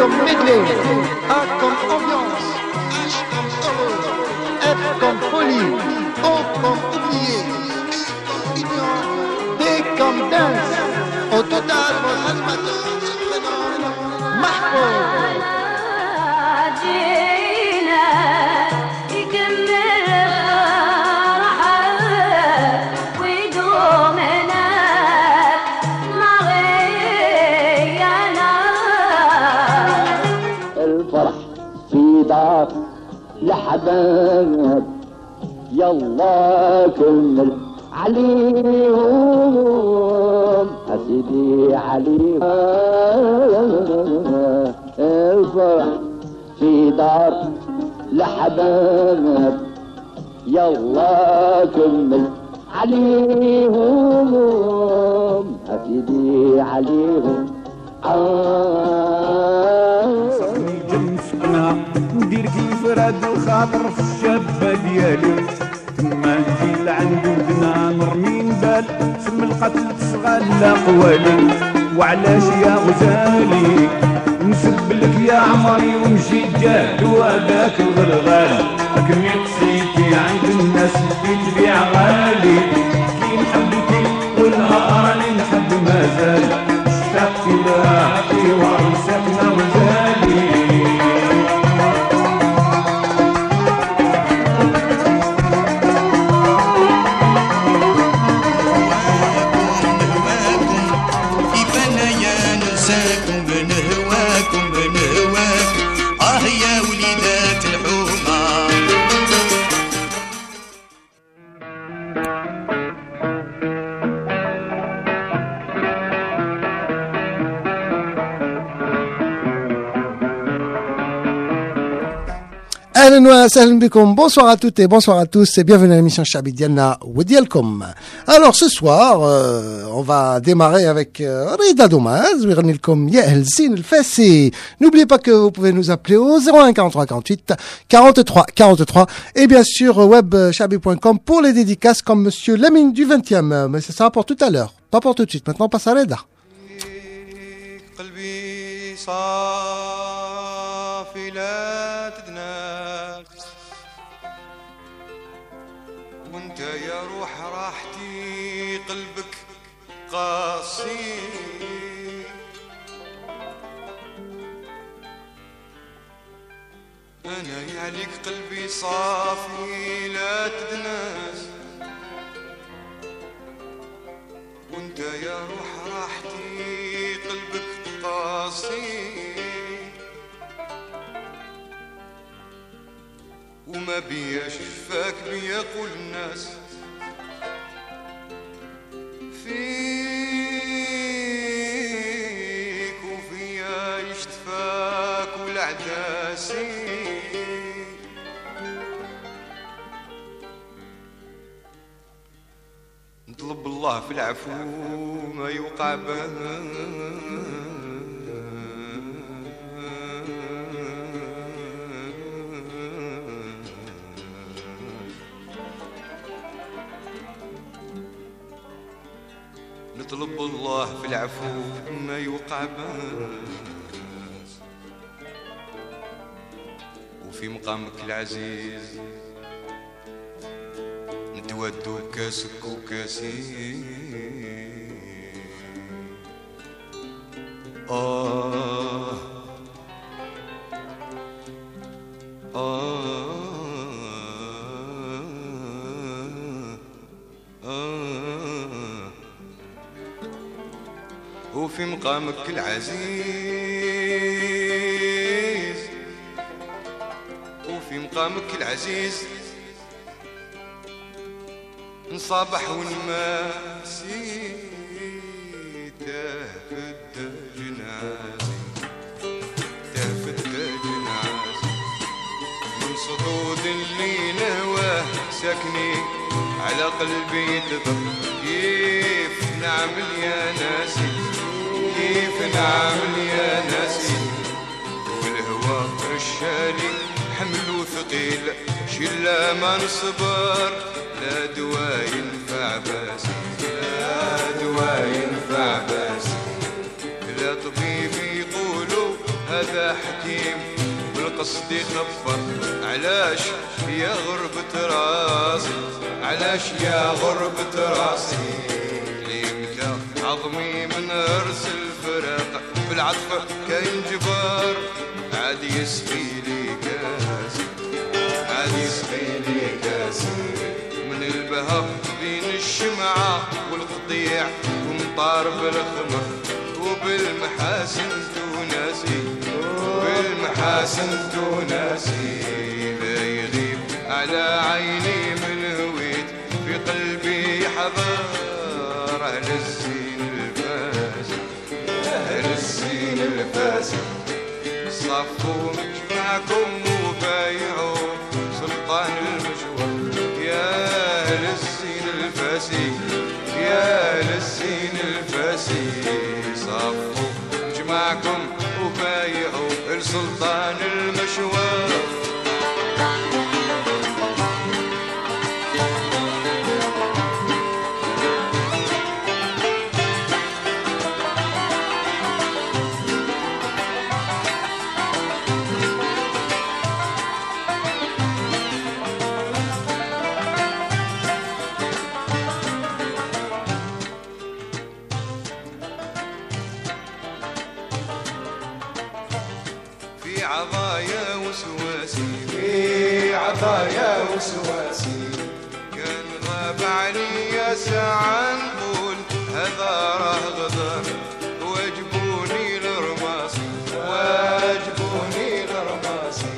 comme medley, A comme ambiance, H comme heureux, F comme folie, O comme oublié, I comme ignorant, D comme dance. Au total, votre animateur se prénomme Mahfouz. دار لحباب يلا كمل عليهم أسيدي عليهم الفرح في دار لحباب يلا كمل عليهم أسيدي عليهم ندير كيف راد الخاطر في الشابة ديالي تما نجي لعند ودنا نرمي نبال سم القتل تسغى قوالي وعلاش يا غزالي نسب لك يا عمري ونجي جاد وهذاك الغرغال لكن يقصيتي عند الناس يتبيع غالي كي نحبتي والنهار راني نحب مازال اشتقت لها في ورسكنا وزالي Bonsoir à toutes et bonsoir à tous et bienvenue à l'émission Chabi Dialna Wedialkom. Alors ce soir, on va démarrer avec Rida Domaz, Wirnilkom Yehel Zin Fessi. N'oubliez pas que vous pouvez nous appeler au 01 43 48 43 43 et bien sûr webchabi.com pour les dédicaces comme Monsieur Lamine du 20e. Mais ça sera pour tout à l'heure, pas pour tout de suite. Maintenant on passe à Rida. وانت يا روح راحتي قلبك قاسي انا يعليك قلبي صافي لا تدناس وانت يا روح راحتي قلبك قاسي وما بيا شفاك بيا قول الناس فيك وفيا يشتفاك والعداسي نطلب الله في العفو ما يوقع به نطلب الله في العفو ما يوقع باس وفي مقامك العزيز نتودو كاسك وكاسي وفي مقامك العزيز وفي مقامك العزيز نصابح ونماسي تهفد جنازي تهفد جنازي من صدود اللي نهواه ساكني على قلبي تضر كيف نعمل يا ناسي كيف نعمل يا ناسي والهوى رشالي حمل وثقيل شلا ما نصبر لا دوا ينفع باسي لا دوا ينفع باسي لا طبيب يقولوا هذا حكيم بالقصد يخبر. علاش يا غربة راسي، علاش يا غربة راسي، كليمك عظمي من ارس الفراق، بالعطف كاين جبار، عاد يسقي لي كاسي، عاد يسقي لي كاسي، من البهاء بين الشمعة والقطيع، ومطار بالخمر وبالمحاسن تونسي، بالمحاسن تونسي، لا يغيب على عيني من هويت، في قلبي حضر أهل الزين الفاسد، أهل الزين الفاسد، صفوا مجمعكم وبايعوا سلطان المشوار، يا أهل الزين الفاسد، يا أهل الزين الفاسد، صفوا مجمعكم وبايعوا السلطان المشوار. عضايا وسواسي، في عضايا وسواسي، كان غاب علي ساعة نقول هذا راه غدر، واجبوني لرماسي، واجبوني لرماسي،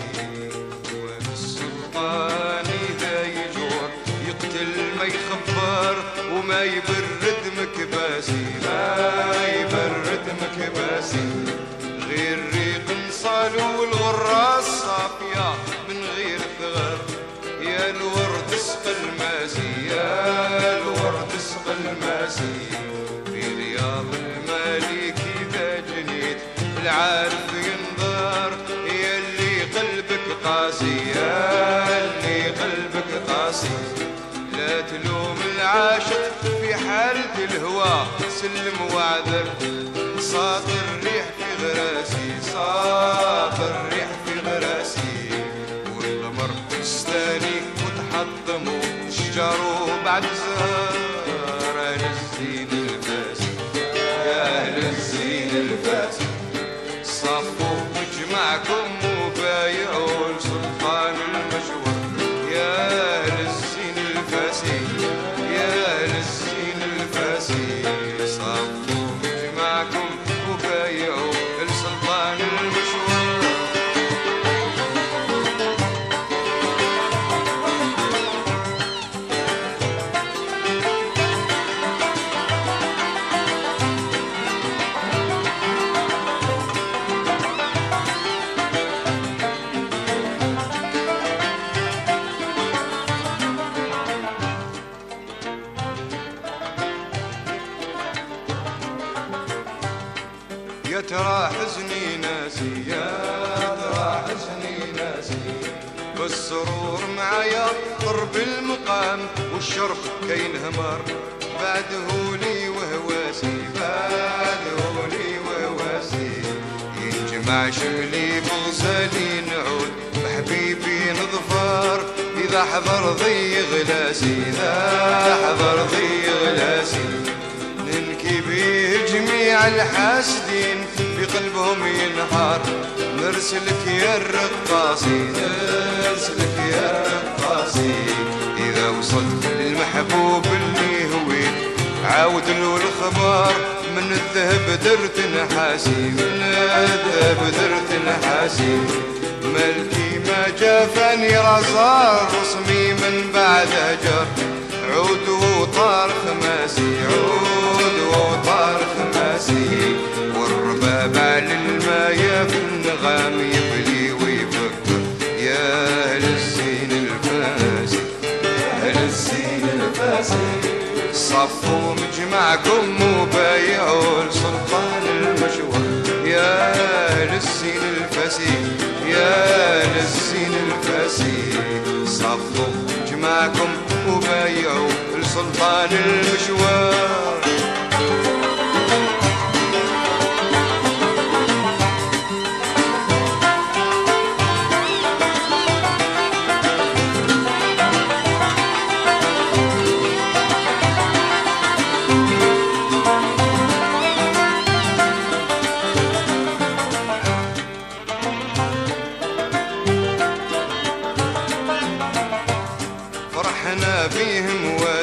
والسلطان إذا يجور يقتل ما يخبر، وما يبرد مكباسي، ما يبرد مكباسي، غير ريق نصالو والغرة الصافية من غير ثغر، يا الورد سقى الماسي، يا الورد سقى الماسي، في رياض المالك إذا جنيت العارف ينظر، يا اللي قلبك قاسي، يا اللي قلبك قاسي، لا تلوم العاشق في حالة الهوى، سلم وعذر، ساطر الريح في غراسي، ساطر الريح في غراسي، والقمر استاني وتحطموا شجروا بعد زهر، أهل الزين الفاسي، يا أهل الزين الفاسي، صفوا مجمعكم وبايعوا لسلطان المشوار، يا أهل الزين الفاسي، يا أهل الزين الفاسي، صفوا مجمعكم وبايعوا لسلطان المشوار. يا ترى حزني ناسي، يا ترى حزني ناسي، بالسرور معايا قرب المقام، والشرب كاين همر بعده لي وهواسي، بعده لي وهواسي، ينجمع شملي بغزالي نعود، بحبيبي نظفر، إذا حضر ضي غلاسي، إذا حضر ضي غلاسي، ننكي بيه جميع الحاسدين في قلبهم ينحار، نرسلك يا الرقاصي، نرسلك يا الرقاصي، إذا وصلت للمحبوب اللي هويت عاود له الخبر، من الذهب درت نحاسي، من الذهب درت نحاسي، ملكي ما جافاني رزار رسمي من بعد هجر، عود وطار خماسي، عود وطار خماسي، والرباب على المايا في النغام يبلي ويفكر، يا أهل الزين الفاسي، يا أهل الزين الفاسي، صفوا مجمعكم وبايعوا لسلطان المشوار، يا أهل الزين الفاسي، يا أهل الزين الفاسي، صفوا مجمعكم وبايعوا لسلطان المشوار.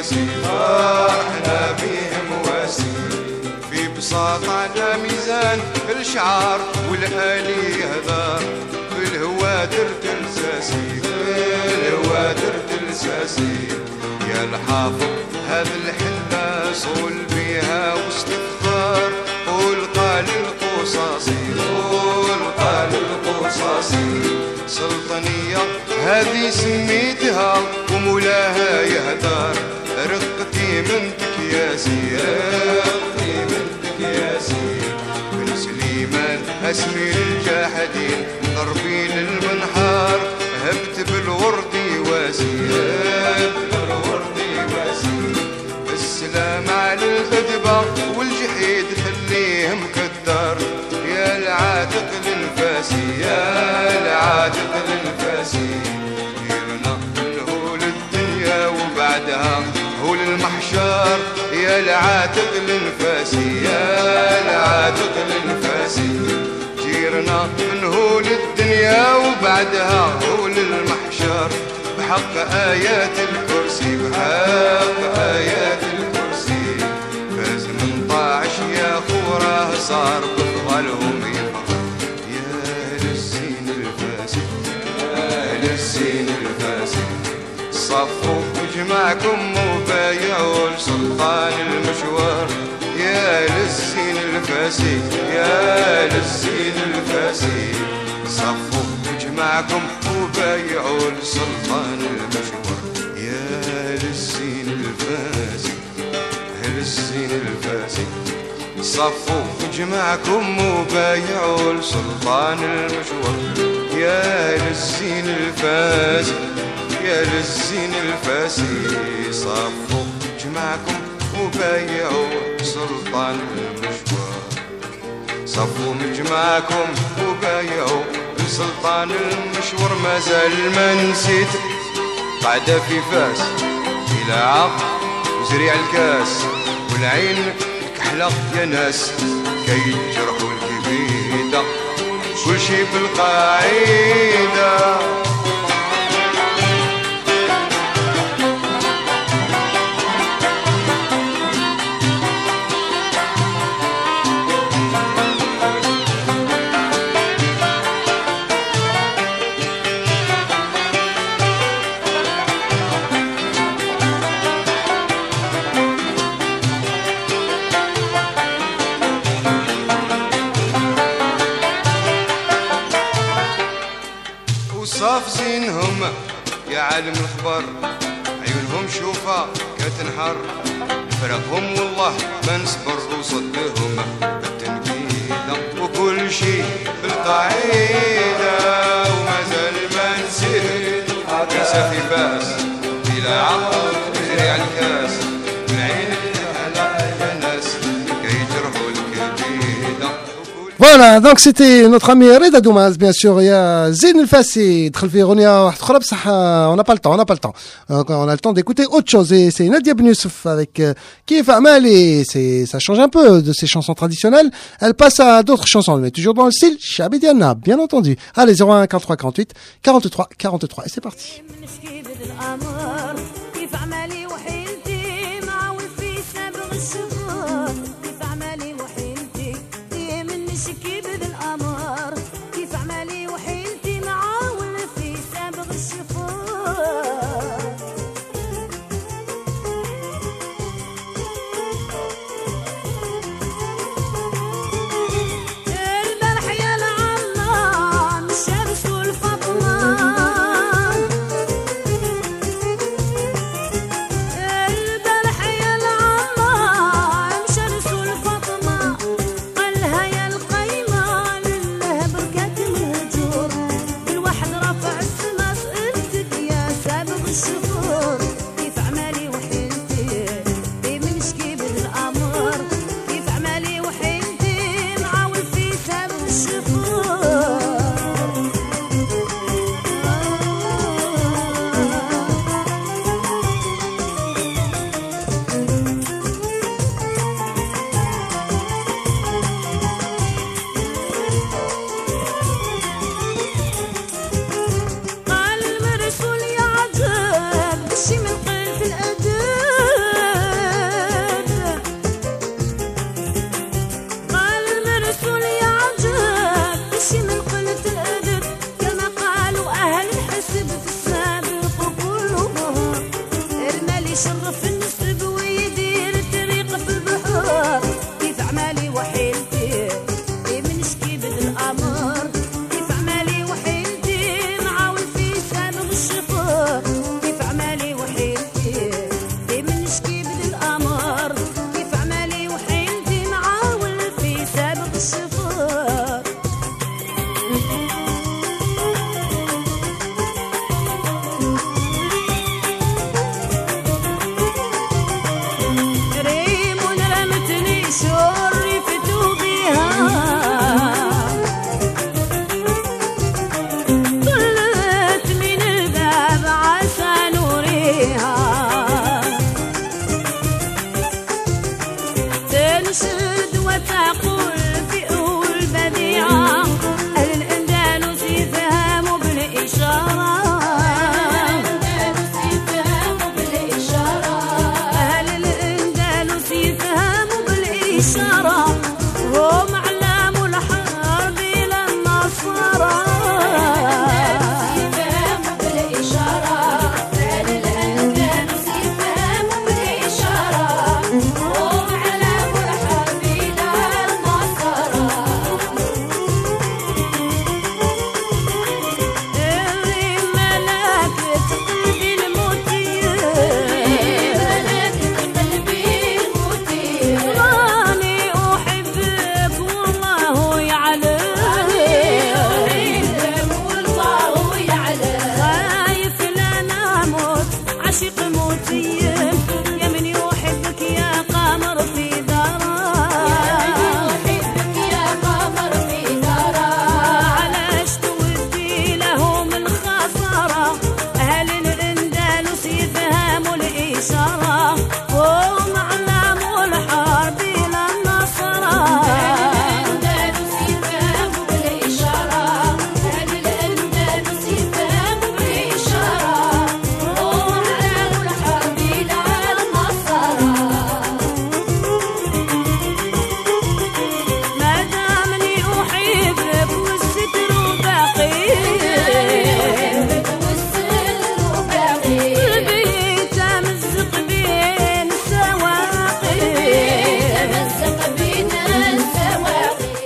واسي فرحنا بيهم واسي في بساطة على ميزان الشعار والآلي هذار في الهوادر تلساسي في الهوادر تلساسي يا الحافظ هذا الحلة صول بيها واستغفار قول قال القصاصي قول قال القصاصي سلطانية هذه سميتها ومولاها يهدار رقتي منك يا سي رقتي منك يا سي بن سليمان اسمي للجاحدين ضربي للمنحار هبت بالورد واسي هبت بالورد واسي السلام على الغدبة والجحيد خليهم كدار يا العاتق للفاسي يا العاتق للفاسي يرنا نهول الدنيا وبعدها هول المحشر يا العاتق للفاسي يا العاتق للفاسي جيرنا نهول الدنيا وبعدها هول المحشر بحق آيات الكرسي بحق آيات الكرسي فاز من طاعش يا خوراه صار بفضلهم يفخر يا للزين الفاسي يا للزين الفاسي صفوا بجمعكم وبايعوا لسلطان المشوار يا للزين الفاسي يا للزين الفاسي صفوا بجمعكم وبايعوا لسلطان المشوار يا للزين الفاسي للزين الفاسي صفوا بجمعكم وبايعوا لسلطان المشوار يا للزين الفاسي يا للزين الفاسي صفوا بجمعكم وبايعوا سلطان المشوار صفوا مجمعكم وبايعوا سلطان المشوار ما زال ما نسيت قاعدة في فاس إلى عقل وزريع الكاس والعين الكحلة يا ناس كي جرحوا الكبيدة كل شي بالقاعدة صاف زينهم يا عالم الخبر عيونهم شوفها كتنحر فرقهم والله ما نصبر وصدهم بالتنكيدة وكل شي بالقاعدة وما زال ما نسيت كاسة في باس بلا عقل يزرع الكاس من عين الجهلة يا ناس كي يجرحوا الكبيدة. Voilà, donc c'était notre ami Reda Doumaz, bien sûr. Il y a Zine El Fassi, on n'a pas le temps, on a le temps d'écouter autre chose. Et c'est Nadia Ben Youssouf avec Kif Amal, et ça change un peu de ses chansons traditionnelles. Elle passe à d'autres chansons, mais toujours dans le style Chabidiana, bien entendu. Allez, 01 43 48 43 43, et c'est parti.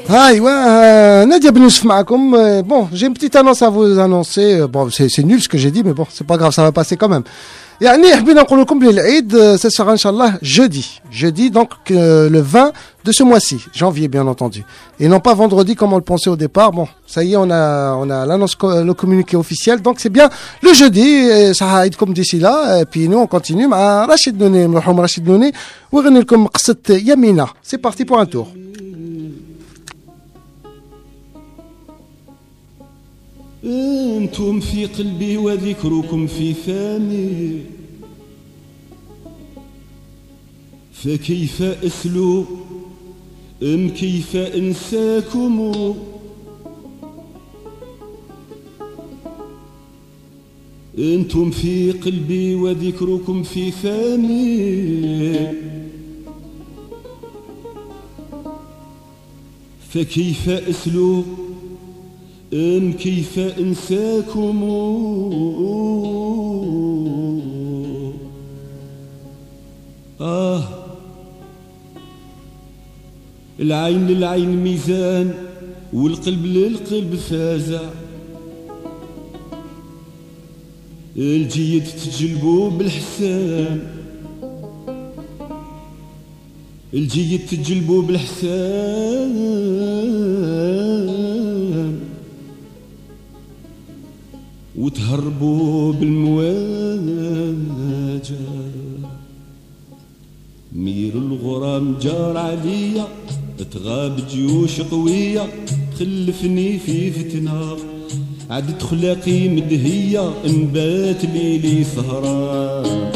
Nadia Ben Youssef معكم. Bon, j'ai une petite annonce à vous annoncer. Bon, c'est nul ce que j'ai dit, mais bon, c'est pas grave, ça va passer quand même. يعني حبينا نقول لكم بلي العيد ça sera inchallah jeudi donc le 20 de ce mois-ci, janvier bien entendu, et non pas vendredi comme on le pensait au départ. Bon, ça y est, on a l'annonce, le communiqué officiel, donc c'est bien le jeudi, et ça va être comme d'ici là. Et puis nous on continue مع رشيد نوني, مرحوم رشيد نوني, ويغني لكم قصة يمينة. C'est parti pour un tour. انتم في قلبي وذكركم في فمي، فكيف أسلو أم كيف أنساكم؟ انتم في قلبي وذكركم في فمي، فكيف أسلو أم كيف أنساكم؟ العين للعين ميزان، والقلب للقلب فازع، الجيد تجلبو بالحسان، الجيد تجلبو بالحسان، وتهربوا بالمواجع. مير الغرام جار عليا، تغاب جيوش قوية، خلفني في فتنة، عدت خلاقي مدهية، نبات ليلي سهران.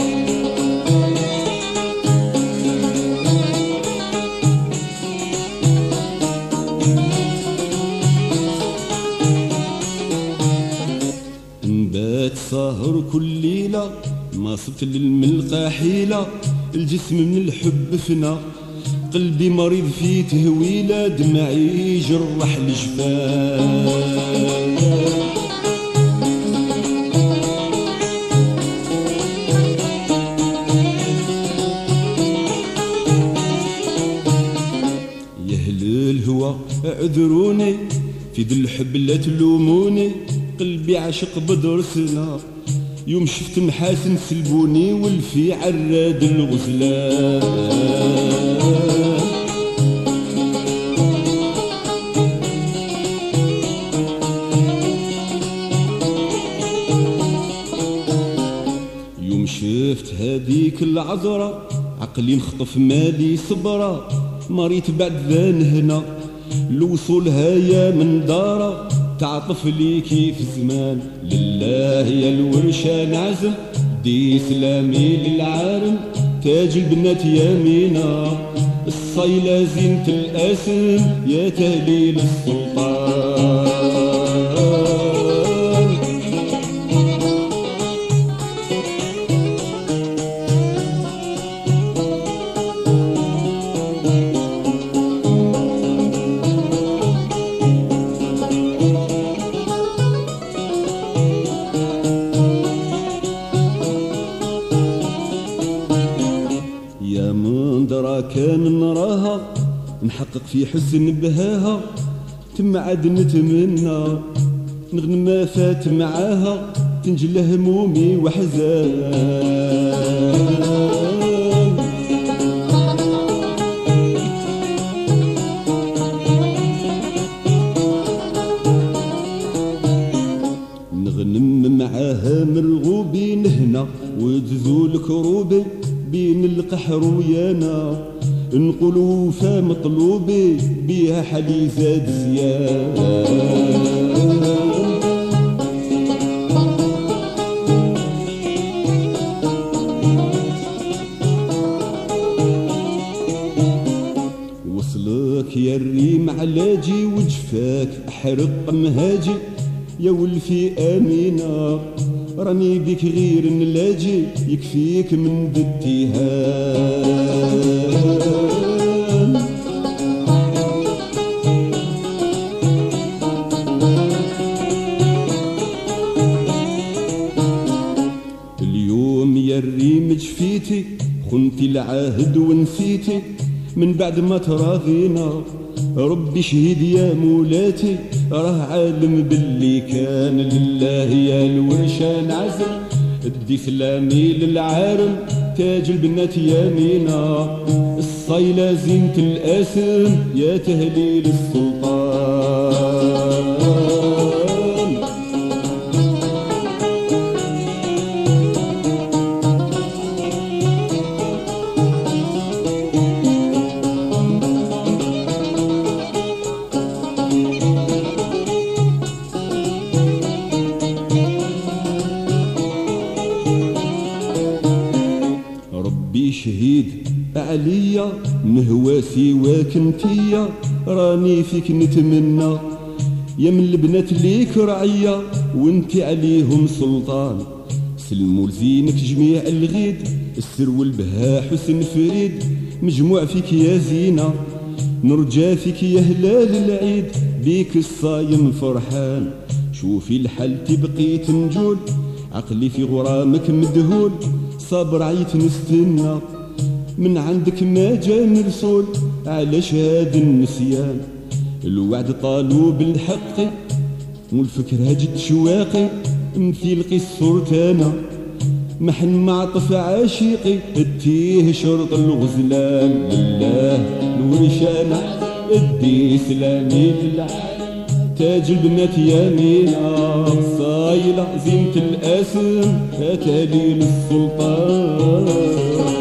سهر كل ليلة، ما صبت للملقى حيلة، الجسم من الحب فنا، قلبي مريض في تهويلة، دمعي جرح الجفان. يا أهل الهوى اعذروني، في ذي الحب لا تلوموني، قلبي عاشق بدر سنة، يوم شفت محاسن سلبوني، والفي عراد الغزلان. يوم شفت هذيك العذرة، عقلي نخطف مالي صبرة، مريت بعد ذان هنا، لوصولها يا من دارة، تعطف لي كيف زمان. لله يا الورشة نعزم، دي سلامي للعالم، تاج البنات يمينة، الصيلة زينة الأسم، يا تهليل السلطان. كان نراها نحقق في حسن بهاها، تم عاد نتمنى نغنم ما فات معاها، تنجل همومي وحزان. نغنم معاها مرغوبي نهنا، وتزول كروبي بين القحر ويانا، نقولوا فمطلوبي بيها حلي زاد زياد. وصلك يا الريم علاجي، وجفاك احرق مهاجي، يا ولفي امينه، راني بك غير نلاجي، يكفيك من ذا اتهام. اليوم يا الريم جفيتي، خنتي العهد ونسيتي، من بعد ما تراضينا، ربي شهيد يا مولاتي راه عالم باللي كان لله يا الورشان عزم ادي سلامي للعالم تاج البنات يمينة الصيلة زينة الأسم يا تهليل السلطان شهيد عليا نهواسي وكنتيا راني فيك نتمنى يا من البنات ليك رعية وانتي عليهم سلطان سلموا لزينك جميع الغيد السر والبهاء حسن فريد مجموع فيك يا زينة نرجى فيك يا هلال العيد بيك الصايم فرحان شوفي الحال تبقي تنجول عقلي في غرامك مدهول صابر عيت نستنى من عندك ما جا مرسول علاش هاد النسيان الوعد طالو بالحق والفكر هاجت شواقي مثيل قصرت انا محن معطف عاشقي اديه شرط الغزلان لله الورشانة ادي سلامي للعالم تاج البنات يمينة صايلة زينة الاسم تهليل السلطان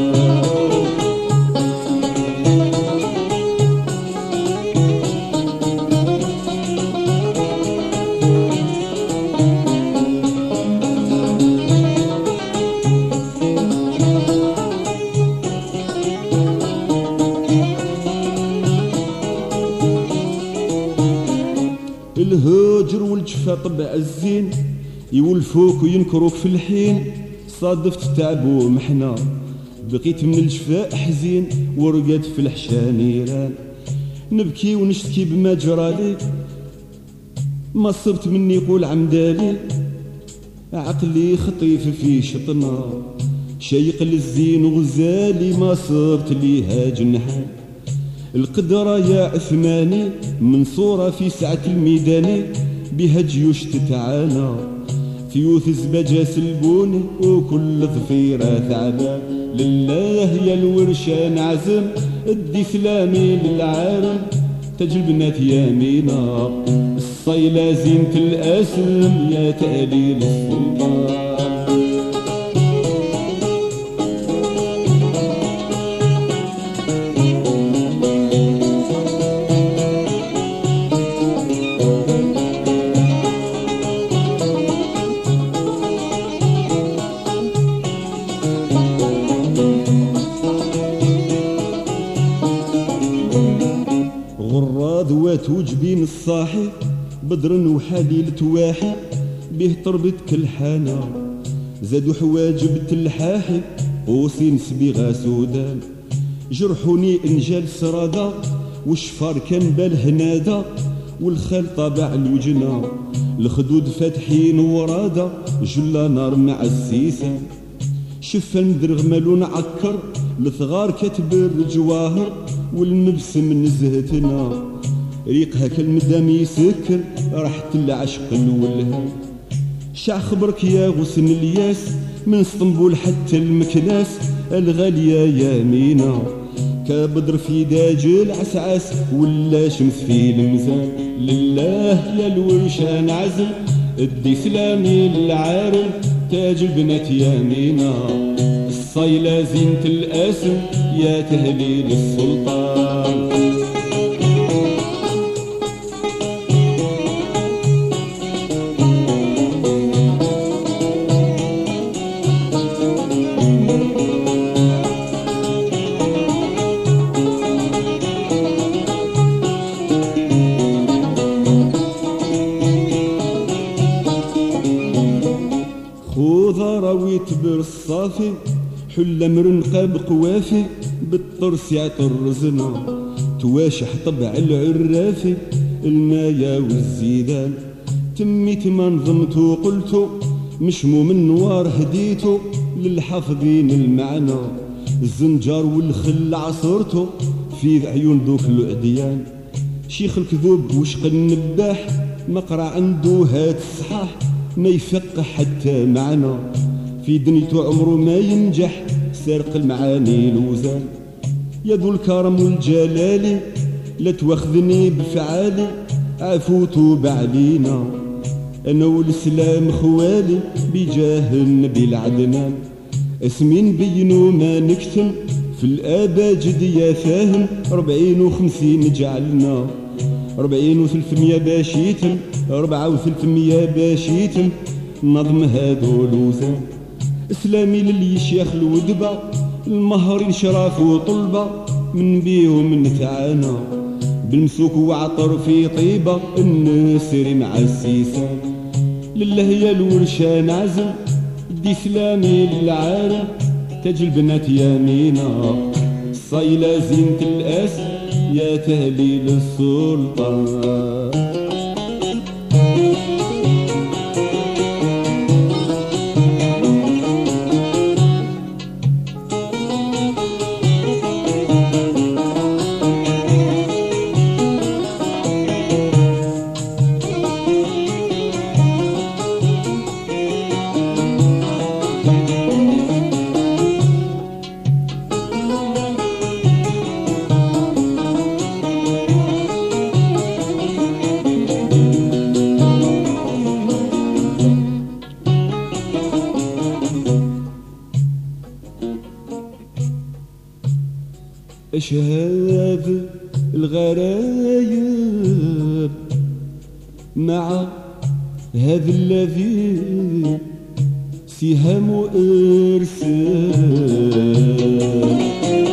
الهجر والجفا طبع الزين يولفوك وينكروك في الحين صادفت تعب ومحنة بقيت من الجفاء حزين ورقد في الحشا نيران نبكي ونشتكي بما جرالي ما صبت مني قول عمدالي عقلي خطيف في شطنا شيق للزين وغزالي ما صبت ليها جنحان القدرة يا عثماني منصورة في سعة الميداني بها جيوش تتعانى ثيوث زباجة سلبوني وكل ظفيرة ثعبان لله يا الورشان عزم ادي سلامي للعالم تاج البنات يمينة الصيلة زينة الأسم يا تهليل السلطان غراد وجبين الصاحي بدر وحليل تواحي به تربط الحانة زادوا حواجب تلحاحي قوسين سبيغة سودان جرحوني انجال سرادة والشفار كان بالهنادة والخال طابع الوجنة الخدود فاتحين ورادة جلا نار مع السيسان شفا مدرغ مالون عكر الثغار كتب الجواهر والمبسم نزهتنا ريقها كالمدام يسكر راحت العشق الولهان شع خبرك يا غصن الياس من اسطنبول حتى المكناس الغالية يمينة كبدر في داج العسعاس ولا شمس في الميزان لله يا الورشان عزم ادي سلامي للعارم تاج البنات يمينة الصيلة زينة الاسم يا تهليل السلطان راويت بالصافي حل مرنقة بقوافي بالطرس يعطر رزنا تواشح طبع العرافي المايا والزيدان تميت ما نظمت وقلت مشمو من نوار هديتو للحافظين المعنى الزنجار والخل عصرته في عيون ذوك العديان شيخ الكذوب وشق النباح مقرع عنده هاد الصحاح ما يفق حتى معنا في دنيته عمره ما ينجح سارق المعاني الوزان يا ذو الكرم والجلال لا تواخذني بفعالي عفو توب علينا انا والاسلام خوالي بجاه النبي العدنان اسمي نبينو ما نكتم في الاباجد يا فاهم 40 و50 جعلنا 40 و300 باش يتم 4 و300 باش يتم نظم هادو الوزان اسلامي للشيخ الودبه المهرين شراف وطلبه من بيهم نتعانى بالمسوك وعطر في طيبه النسر مع السيسان لله يا الورشان عزم دي سلامي للعالم تاج البنات يمينة الصايلة زينة الأسد يا تهليل السلطان أشهاد الغرايب مع هذا الذي سهام إرسال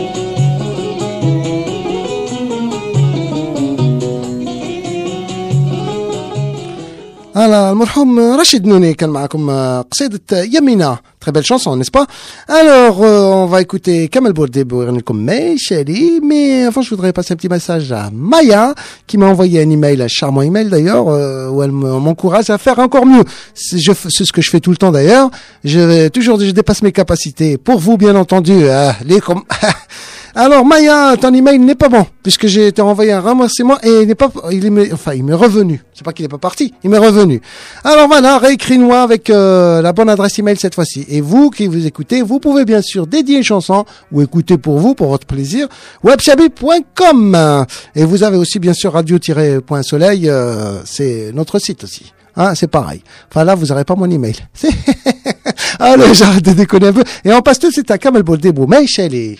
Alors, المرحوم Rachid Nouni كان معكم قصيدة يمينة. Très belle chanson, n'est-ce pas? Alors, on va écouter Kamel Bourdé comme Meishali, mais avant, je voudrais passer un petit message à Maya, qui m'a envoyé un email, un charmant email d'ailleurs, où elle m'encourage à faire encore mieux. C'est ce que je fais tout le temps d'ailleurs. Je dépasse mes capacités. Pour vous, bien entendu, Alors Maya, ton email n'est pas bon puisque j'ai été envoyé un remerciement et il m'est revenu. C'est pas qu'il n'est pas parti, il m'est revenu. Alors voilà, réécris-moi avec la bonne adresse email cette fois-ci. Et vous qui vous écoutez, vous pouvez bien sûr dédier une chanson ou écouter pour vous, pour votre plaisir, webchabi.com. Et vous avez aussi bien sûr radio-soleil, c'est notre site aussi. Hein, c'est pareil. Enfin là, vous n'aurez pas mon email. Allez, j'arrête de déconner un peu. Et on passe tout de suite à Kamel Bourdé Meishali.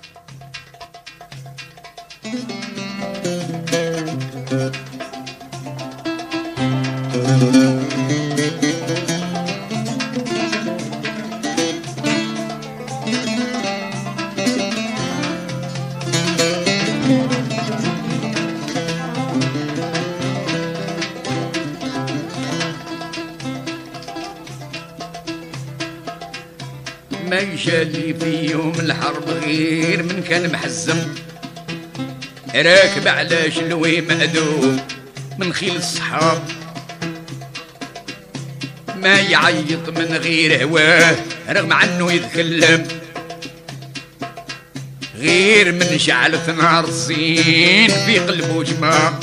ما يجالي في يوم الحرب غير من كان محزم راكب على شلوي مأذوب من خيل الصحاب ما يعيط من غير هواه رغم عنه يتكلم غير من شعلة نار الزين في قلبه جماع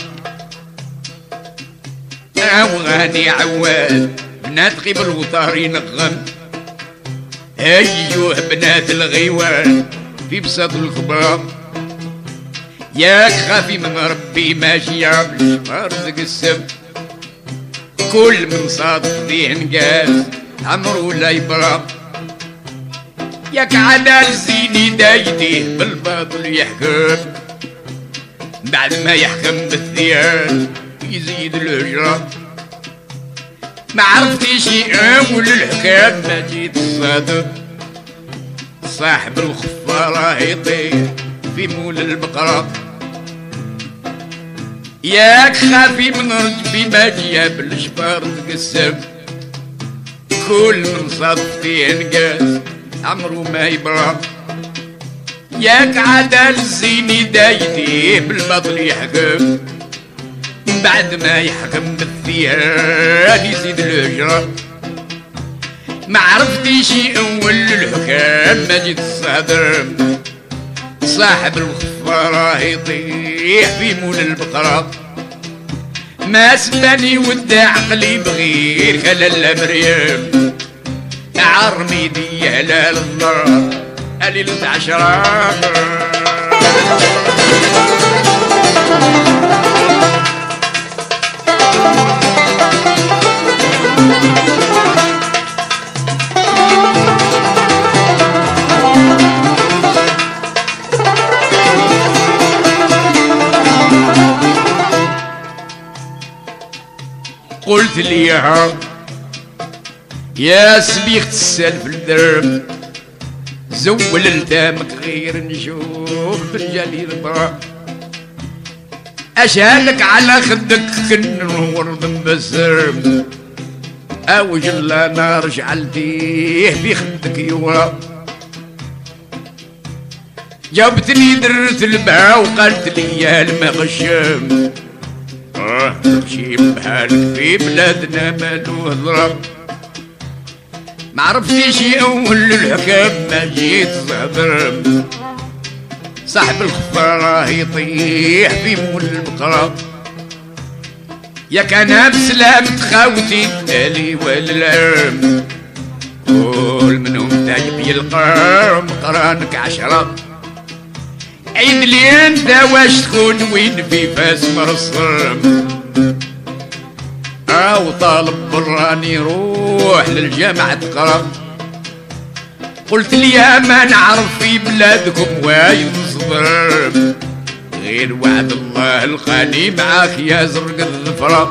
وغاني عواد بنات غيب الوطار ينغم أيوه بنات الغيوان في بساط الخباب ياك خافي من ربي ماشي بالشفار زق السب كل من صادق ذي نقاس عمرو لا يبرام ياك عدال زيني دايديه بالباطل يحكم بعد ما يحكم بالثيان يزيد الهجرة ما عرفتي شيء اول الحكام ما جيت الصادق صاحب الخفارة يطير في مول البقرة ياك خافي من رجبي ما جياب الجبار تقسم كل من صادق فيه نقاس عمرو ما يبرم ياك عدال الزيني دايديه بالبطل يحكم بعد ما يحكم بالثيان يزيد الهجرة ما عرفتي شي اول الحكام ما جيت الصدر صاحب الخفة الخفارة يطيح في مول البقرة ما سباني ودع عقلي بغير كلا مريم عرمي دي هلال النار ليلة عشرة قلت ليها يا سبيخة السلف الدرب زول لدامك غير نشوف رجالي البرا اشهلك على خدك كنور من بسرم اوج لا نار جعلتيه في خدك يورا جابتني درت البها وقالت لي يا المغشم تمشي بحالك في بلادنا مالو هضرة ما عرفتيش اول الحكام ما جيت زهدر صاحب الخفارة يطيح في مول البقرة يا كان بسلام تخاوتي تالي والعرم كل منهم تعجب يلقى مقرانك عشرة عيد لي انت واش تكون وين في فاس مرصم او طالب براني روح للجامعة تقرا قلت لي يا ما نعرف في بلادكم واين صبر غير وعد الله الخالي معاك يا زرق الظفرة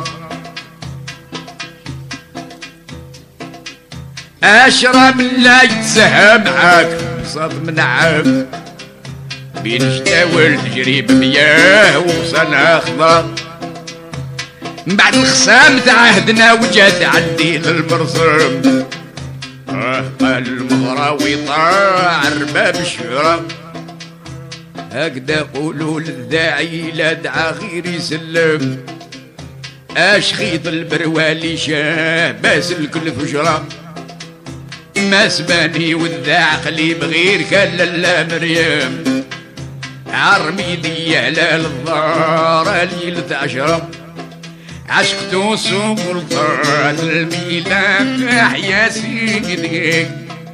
اشرب لا يتسهى معاك بصاد منعم بين جداول تجري بمياه وصلها خضار من بعد الخصام تعهدنا وجات عندي للبرصم قال المغراوي طاع رباب الشهرة هكذا قولوا للداعي لا دعا غير يسلم اش خيط البروالي شاه باس الكل فجرة ما سباني وذا عقلي بغير كان لا مريم عرمي دي على الضار ليلة عشرة عشقتو سلطان الميلاد يا سيدي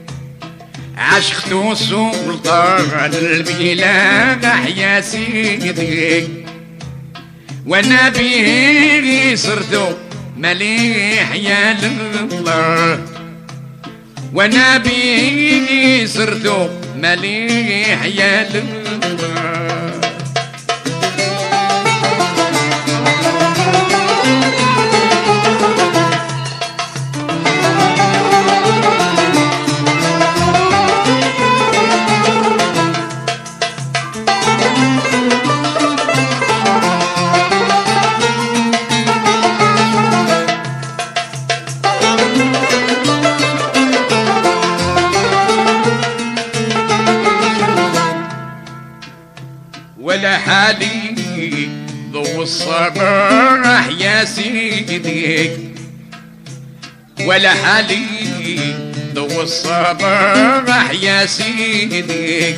عشقتو سلطان الميلاد يا سيدي وانا به صرتو مليح يا الله وانا به صرتو مليح يا الله ولا حالي ضو الصباح يا سيدي ولا حالي ضو الصباح يا سيدي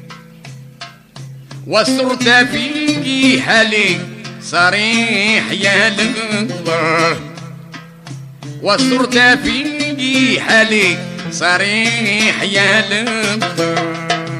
وصرت في حالي صريح يا الله وصرت في حالي صريح يا الله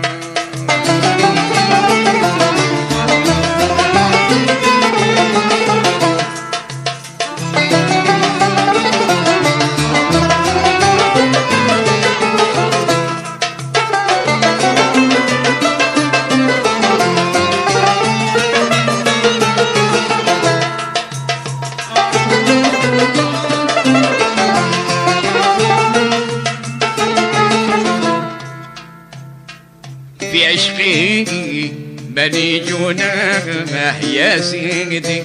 في عشقي بني جناح يا سيدي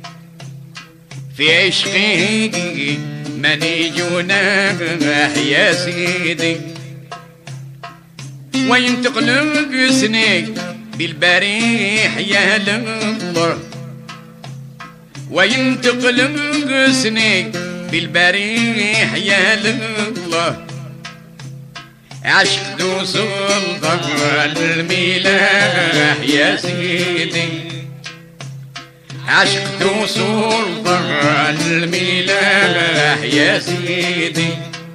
في عشقي بني جناح يا سيدي وين تقلق سني بالبريح يا الله وين تقلق سني بالبريح يا الله عشق ذو سلطان الملاح يا سيدي عشق ذو سلطان الملاح يا سيدي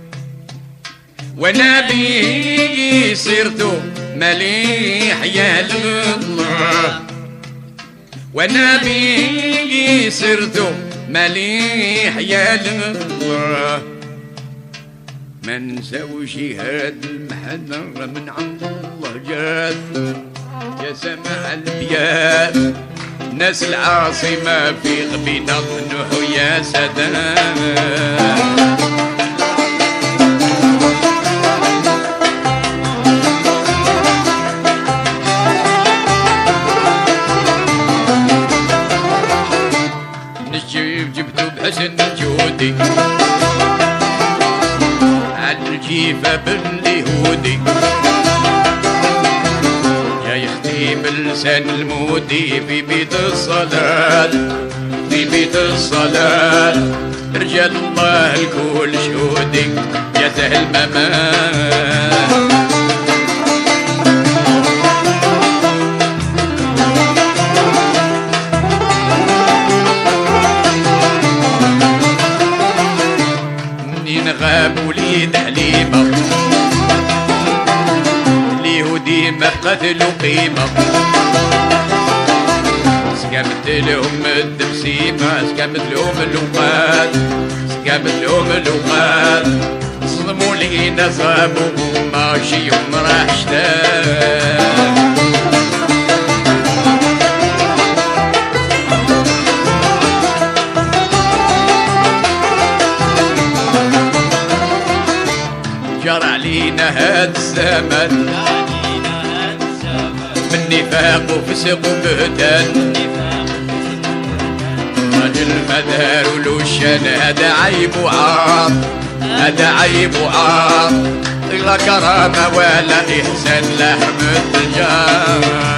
وانا بي صرت مليح يا لله وانا بي صرت مليح يا لله ما نساوش هاد المحضر من عند الله جات يا سماع البيات ناس العاصمة في غبينا ظنوح يا سادات جبتو بحسن جودي عالجيفة باليهودي جاي يختيم لسان المودي في بيت الصلاة في بيت الصلاة رجال الله الكل شهودي يا سهل ممان غاب وليد حليمة اليهودي ما قتلوا قيمة سكبت لهم الدبسيمة سكبت لهم اللوقات سكبت لهم اللوقات صدموا لينا صابوا ماشي يوم راح شتاق جرى علينا هاد الزمن من نفاق وفسق وبهتان راجل مدار ولوشان هذا عيب وعار هذا عيب وعار لا كرامة ولا إحسان لا حرمة الجار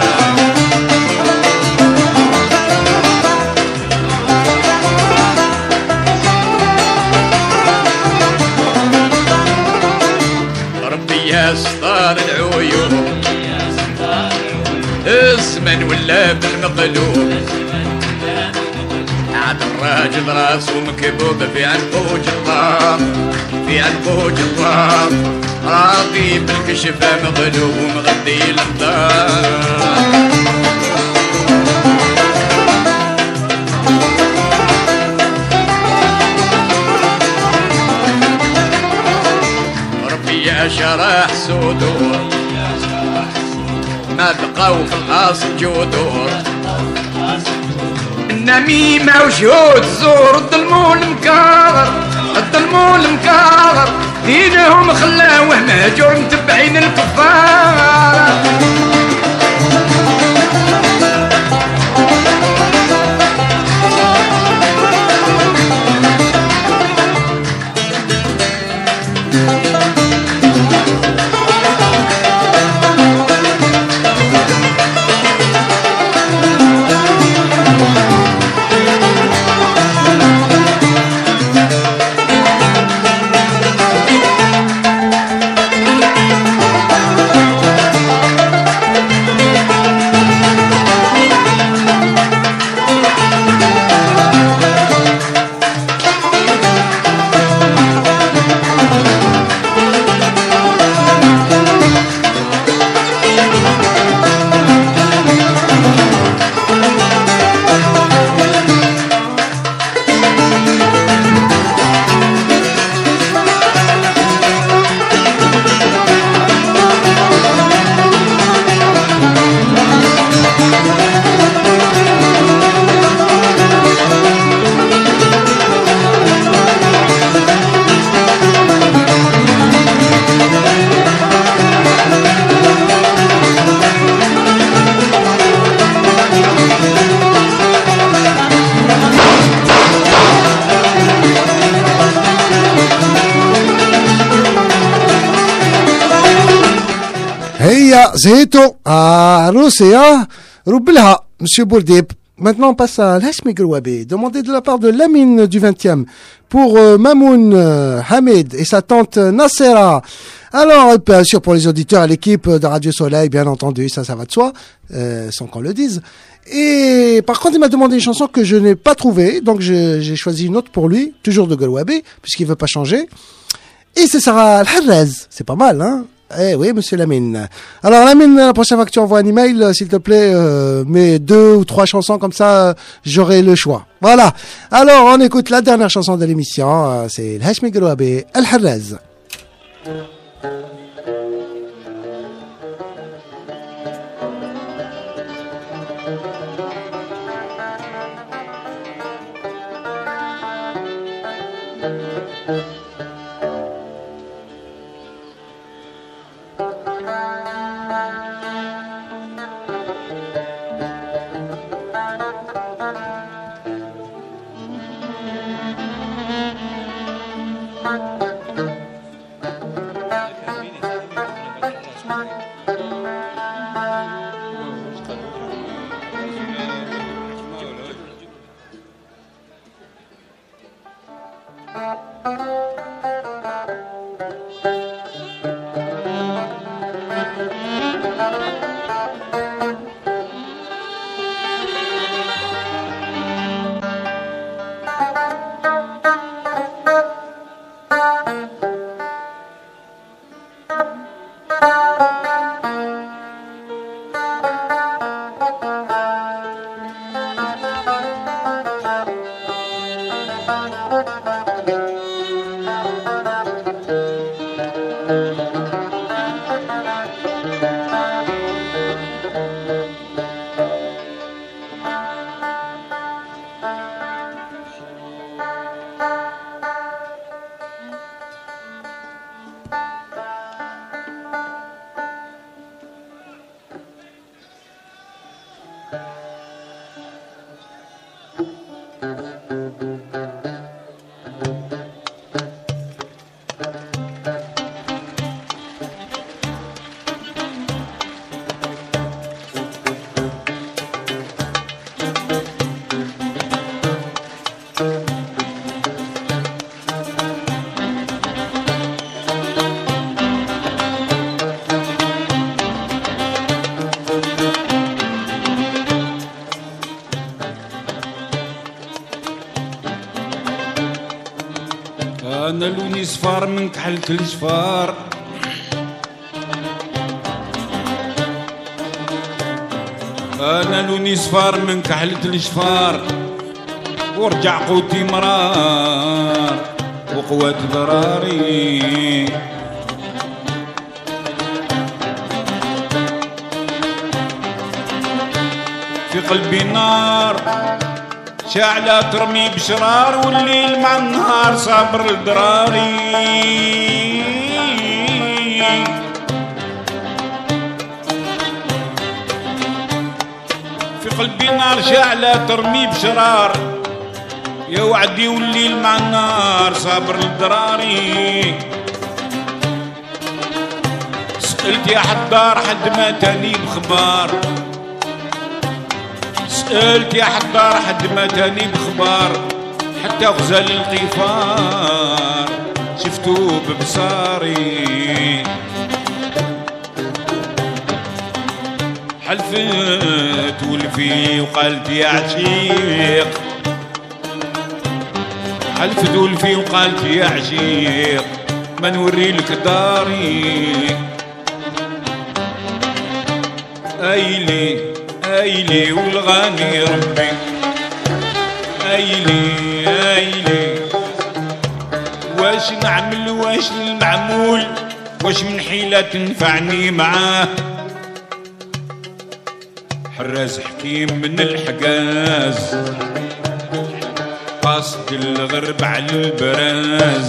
يا ستار العيوب الزمن ولا بالمقلوب عاد الراجل راسه مكبوب في عنقوج الضام في عنقوج الضام راضي بالكشفة مغلوب ومغدي الانضام يا شرح صدور ما بقوا في الأصل جذور النميمة وشهود زور الظلم المكرر الظلم المكرر دينهم خلاوه مهجور متبعين الكفار هي زهيتو روسيا رب لها مسيو بورديب Maintenant, on passe à l'Hashmi Grouabé, demandé de la part de Lamine du 20e pour Mamoun Hamid et sa tante Nassera. Alors, bien sûr, pour les auditeurs à l'équipe de Radio Soleil, bien entendu, ça va de soi, sans qu'on le dise. Et par contre, il m'a demandé une chanson que je n'ai pas trouvée, donc j'ai choisi une autre pour lui, toujours de Grouabé, puisqu'il veut pas changer. Et ce sera Al-Harraz. C'est pas mal, hein? Eh oui, monsieur Lamine. Alors Lamine, la prochaine fois que tu envoies un email, s'il te plaît, mets 2 ou 3 chansons comme ça, j'aurai le choix. Voilà. Alors on écoute la dernière chanson de l'émission, c'est L'Hashmi Grouabé, Al-Harraz. انا لوني صفار من كحلة الجفار انا لوني صفار من كحلة الجفار ورجع قوتي مرار وقوات ضراري في قلبي نار شاعلة ترمي بشرار والليل مع النهار صابر الدراري في قلبي نار شاعلة ترمي بشرار يا وعدي والليل مع النهار صابر الدراري سألت يا حدار حد ما تاني بخبار سألت يا حدار حد ما تاني بخبار حتى غزال القفار شفتو ببصاري حلفت ولفي وقالت يا عشيق حلفت ولفي وقالت يا عشيق ما نوري لك داري ايلي والغاني ربي ايلي واش نعمل واش المعمول واش من حيلة تنفعني معاه حراز حكيم من الحجاز قاصد الغرب على البراز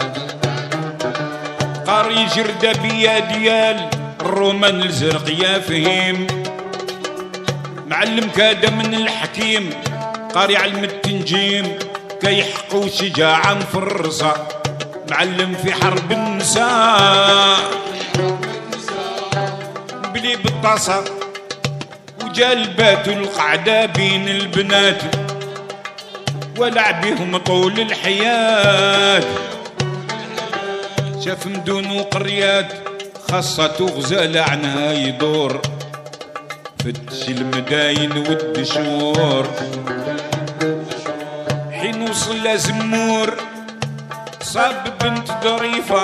قاري جردة بيا ديال الرومان الزرق يا فهيم معلم كاد من الحكيم قاري علم التنجيم كيحق وشجاعة مفرصة معلم في حرب النساء بلي بالطاسة وجلبات القعدة بين البنات ولعب بهم طول الحياة. شاف مدن وقريات خاصة غزال عنها يدور فتش المداين والدشور. حين وصل لزمور صاب بنت ظريفة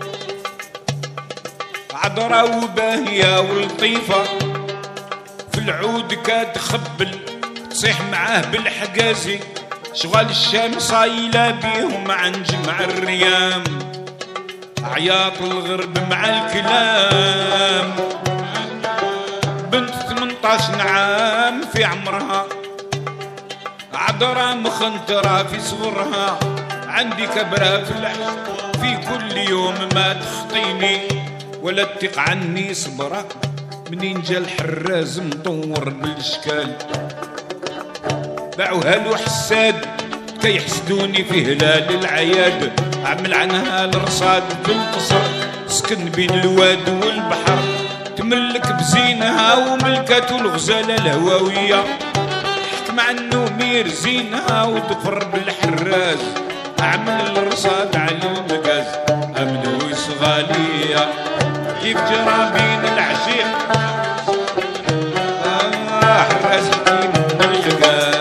عذرة وباهية ولطيفة في العود كاد خبل تصيح معاه بالحجازي شغال الشام صايلة بيهم عن جمع الريام عياط الغرب مع الكلام. بنت 18 عام في عمرها عذرة مخنترة في صغرها عندي كبرة في العشق في كل يوم ما تخطيني ولا تثق عني صبرة. منين جا الحراز مطور بالاشكال باعوها له حساد كيحسدوني في هلال العياد. عمل عنها الرصاد في القصر سكن بين الواد والبحر تملك بزينها وملكته الغزالة الهواوية. حكم عنه مير زينها وتفر بالحراز عمل الرصاد على المقاز أمن ويصغالية كيف جرى بين العشيق حراز حكيم بالغاز.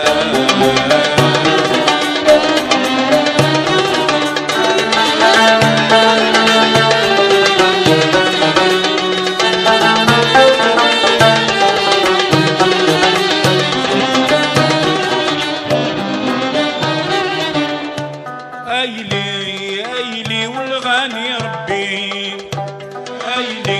ايلي والغاني ربي ايلي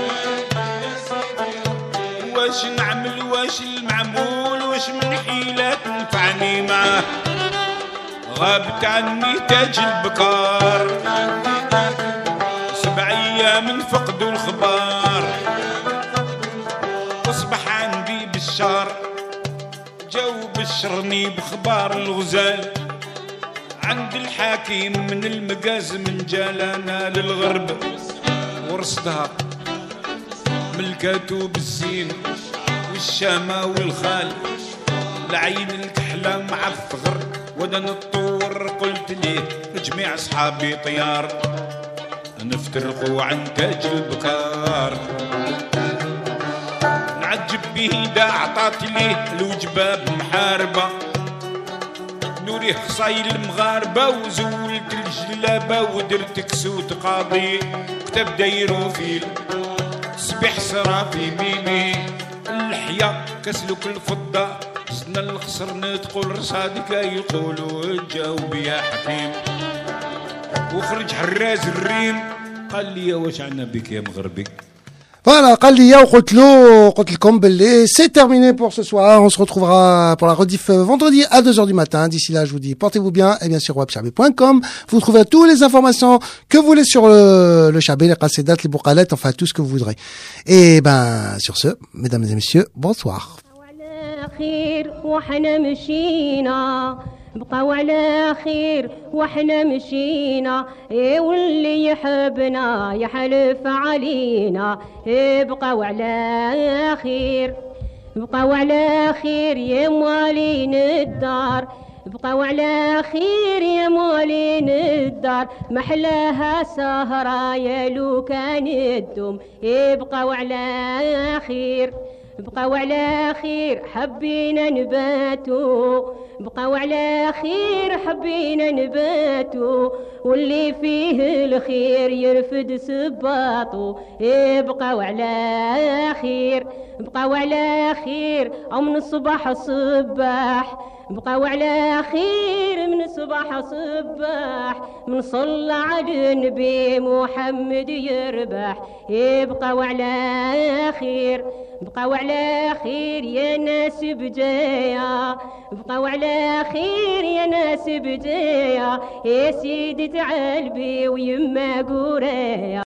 واش نعمل واش المعمول واش من حيلة تنفعني معاه. غابت عني تاج البكار 7 أيام فقدوا الخبار اصبح عندي بالشار جو بشرني بخبار الغزال عند الحاكم من المقاز من جالانا للغرب ورصدها ملكاتو بالزين والشامة والخال العين الكحلة مع الثغر وانا نطور قلت ليه جميع اصحابي طيار نفترقوا عن تاج البكار. نعجب به دا عطات ليه الوجبة بمحاربة نوريه خصايل المغاربة وزولت الجلابة ودرت كسوت قاضي كتب دايرو فيل صبيح صرا في ميمي اللحية كسلك الفضة زنا الخسر نتقول رصادك يقولوا جاوب يا حكيم. وخرج حراز الريم قال لي واش عنا بك يا مغربي. Voilà, Qalliya ou Qotlo, Qotl Belé, c'est terminé pour ce soir. On se retrouvera pour la rediff vendredi à 2h du matin. D'ici là, je vous dis, portez-vous bien. Et bien sûr, webchabé.com. Vous trouverez toutes les informations que vous voulez sur le Chabé, les Qassédat, les Bourqalettes, enfin, tout ce que vous voudrez. Et ben, sur ce, mesdames et messieurs, bonsoir. بقاو على خير واحنا مشينا واللي يحبنا يحلف علينا بقاو على خير بقاو على خير يا موالين الدار بقاو على خير يا موالين الدار محلاها سهرة يا لو كان الدم بقاو على خير بقاو على خير حبينا نباتو بقاو على خير حبينا نباتو واللي فيه الخير يرفد سباطو بقاو على خير بقاو على خير او من الصباح صباح بقاو على خير من الصباح صباح من صلى على النبي محمد يربح بقاو على خير بقاو على خير يا ناس بجايا بقاو على خير يا ناس بجايا يا سيدي تعال بي ويما قوريا